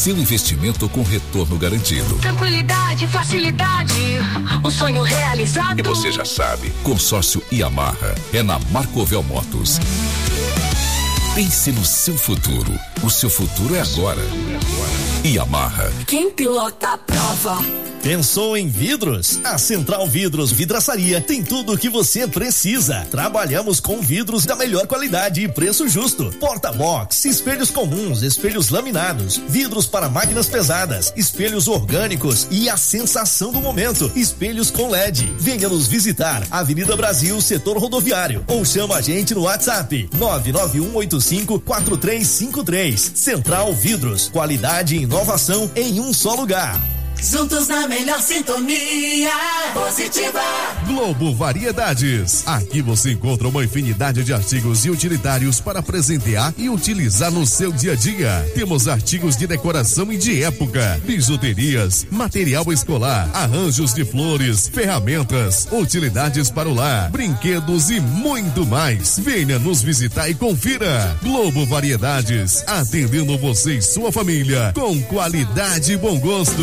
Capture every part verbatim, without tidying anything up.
seu investimento com retorno garantido. Tranquilidade, facilidade, um sonho realizado. E você já sabe, consórcio Yamaha é na Marcovel Motos. Pense no seu futuro. O seu futuro é agora. Yamaha. Quem pilota a prova? Pensou em vidros? A Central Vidros Vidraçaria tem tudo o que você precisa. Trabalhamos com vidros da melhor qualidade e preço justo. Porta-box, espelhos comuns, espelhos laminados, vidros para máquinas pesadas, espelhos orgânicos e a sensação do momento, espelhos com L E D. Venha nos visitar, Avenida Brasil, Setor Rodoviário, ou chama a gente no WhatsApp nove nove um oito cinco quatro três cinco três. Central Vidros, qualidade e inovação em um só lugar. Juntos na melhor sintonia. Positiva. Globo Variedades. Aqui você encontra uma infinidade de artigos e utilitários para presentear e utilizar no seu dia a dia. Temos artigos de decoração e de época, bijuterias, material escolar, arranjos de flores, ferramentas, utilidades para o lar, brinquedos e muito mais. Venha nos visitar e confira. Globo Variedades, atendendo você e sua família com qualidade e bom gosto.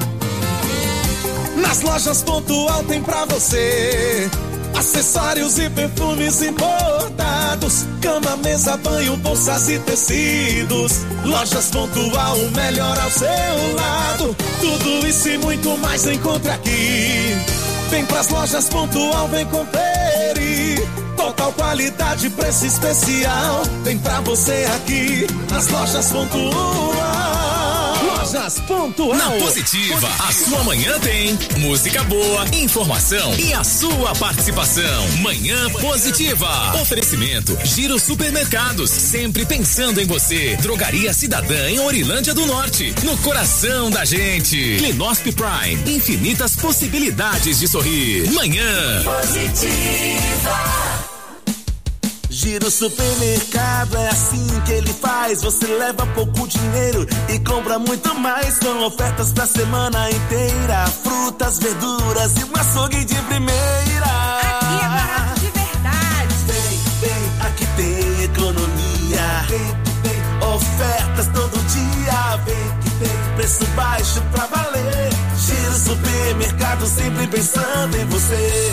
Nas lojas Pontual tem pra você acessórios e perfumes importados, cama, mesa, banho, bolsas e tecidos. Lojas Pontual, o melhor ao seu lado. Tudo isso e muito mais encontra aqui. Vem pras lojas Pontual, vem conferir. Total qualidade, preço especial. Tem pra você aqui nas lojas Pontual. Lojas Pontual. Na Positiva, a sua manhã tem música boa, informação e a sua participação. Manhã Positiva. Oferecimento Giro Supermercados, sempre pensando em você. Drogaria Cidadã em Orilândia do Norte, no coração da gente. Clinosp Prime, infinitas possibilidades de sorrir. Manhã Positiva. Giro Supermercado, é assim que ele faz. Você leva pouco dinheiro e compra muito mais, com ofertas pra semana inteira. Frutas, verduras e um açougue de primeira. Aqui é barato de verdade. Vem, vem, aqui tem economia. Vem, vem, ofertas todo dia. Vem que tem preço baixo pra valer. Giro Supermercado, sempre pensando em você.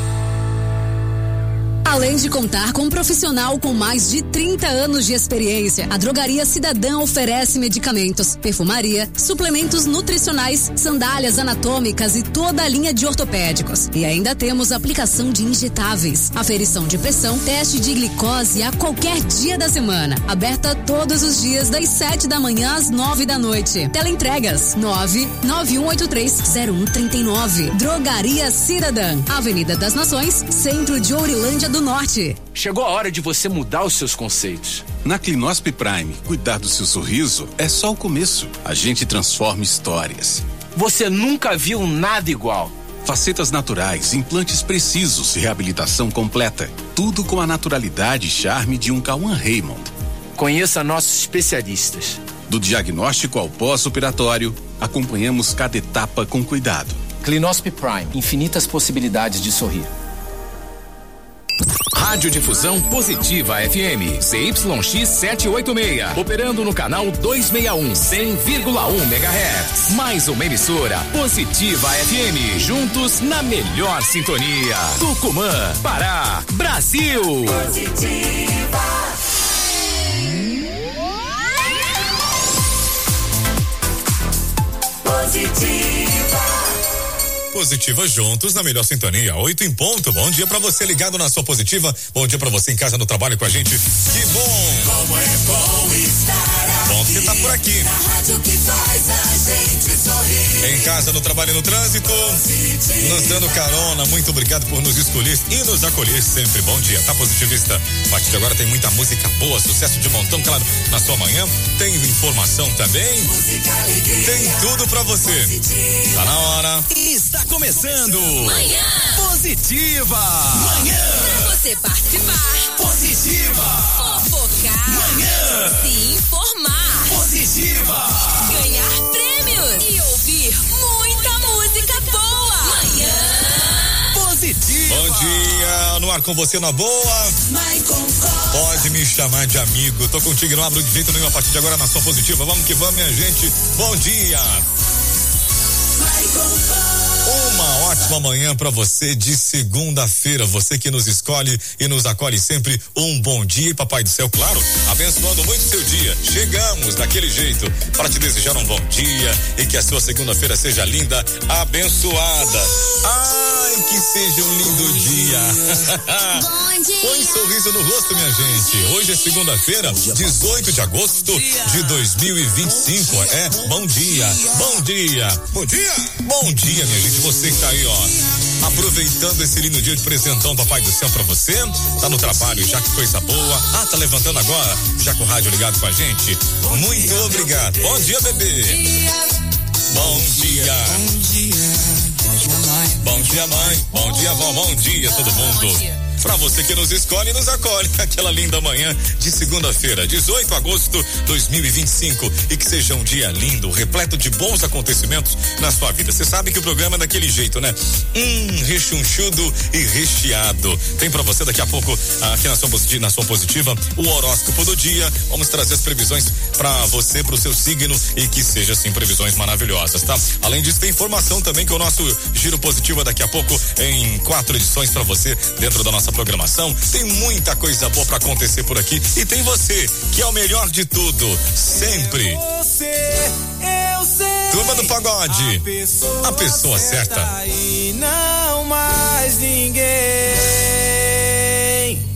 Além de contar com um profissional com mais de trinta anos de experiência, a Drogaria Cidadã oferece medicamentos, perfumaria, suplementos nutricionais, sandálias anatômicas e toda a linha de ortopédicos. E ainda temos aplicação de injetáveis, aferição de pressão, teste de glicose a qualquer dia da semana. Aberta todos os dias das sete da manhã às nove da noite. Teleentregas nove nove um oito três zero um três nove. Drogaria Cidadã, Avenida das Nações, centro de Ourilândia do Norte. Chegou a hora de você mudar os seus conceitos. Na Clinosp Prime, cuidar do seu sorriso é só o começo. A gente transforma histórias. Você nunca viu nada igual. Facetas naturais, implantes precisos, reabilitação completa. Tudo com a naturalidade e charme de um Cauã Raymond. Conheça nossos especialistas. Do diagnóstico ao pós-operatório, acompanhamos cada etapa com cuidado. Clinosp Prime, infinitas possibilidades de sorrir. Rádio Difusão Positiva F M, C Y X setecentos e oitenta e seis, operando no canal duzentos e sessenta e um, cem vírgula um megahertz. Mais uma emissora Positiva F M, juntos na melhor sintonia. Tucumã, Pará, Brasil. Positiva. Positiva. Positiva juntos na melhor sintonia, oito em ponto. Bom dia pra você ligado na sua Positiva. Bom dia pra você em casa no trabalho com a gente. Que bom! Como é bom estar bom que tá por aqui. Na rádio que faz a gente sorrir. Em casa, no trabalho e no trânsito, Positiva. Nos dando carona. Muito obrigado por nos escolher e nos acolher sempre. Bom dia, tá positivista? A partir de agora tem muita música boa, sucesso de montão, claro, na sua manhã. Tem informação também. Música, alegria. Tem tudo pra você. Positiva. Tá na hora. Está começando Manhã Positiva. Manhã pra você participar. Positiva. Fofocar. Manhã se informar. Positiva. Ganhar prêmios e ouvir muita música boa. Manhã Positiva. Bom dia, no no ar com você na boa. Pode me chamar de amigo. Tô contigo, não abro de jeito nenhum a partir de agora na sua positiva. Vamos que vamos, minha gente. Bom dia. Uma ótima manhã para você de segunda-feira, você que nos escolhe e nos acolhe sempre, um bom dia, e Papai do Céu, claro, abençoando muito o seu dia. Chegamos daquele jeito para te desejar um bom dia e que a sua segunda-feira seja linda, abençoada. Ai, que seja um lindo dia. Põe um sorriso no rosto, minha gente. Hoje é segunda-feira, dezoito de agosto de dois mil e vinte e cinco. É, bom dia, bom dia, bom dia, bom dia, minha gente. Você que tá aí, ó, aproveitando esse lindo dia de presentão Papai do Céu pra você, tá no trabalho já, que coisa boa. Ah, tá levantando agora, já com o rádio ligado com a gente. Muito obrigado. Bom dia, bebê. Bom dia. Bom dia, mãe. Bom dia, vó. Bom dia, todo mundo. Pra você que nos escolhe e nos acolhe aquela linda manhã de segunda-feira, dezoito de agosto de dois mil e vinte e cinco, e que seja um dia lindo, repleto de bons acontecimentos na sua vida. Você sabe que o programa é daquele jeito, né? Hum, rechonchudo e recheado. Tem pra você daqui a pouco, aqui na sua, na sua positiva, o horóscopo do dia. Vamos trazer as previsões pra você, pro seu signo, e que seja assim, previsões maravilhosas, tá? Além disso, tem informação também que o nosso Giro Positivo daqui a pouco em quatro edições pra você dentro da nossa programação. Tem muita coisa boa pra acontecer por aqui, e tem você, que é o melhor de tudo, sempre. Você, eu sei. Turma do Pagode, a pessoa, a pessoa certa. E não mais ninguém.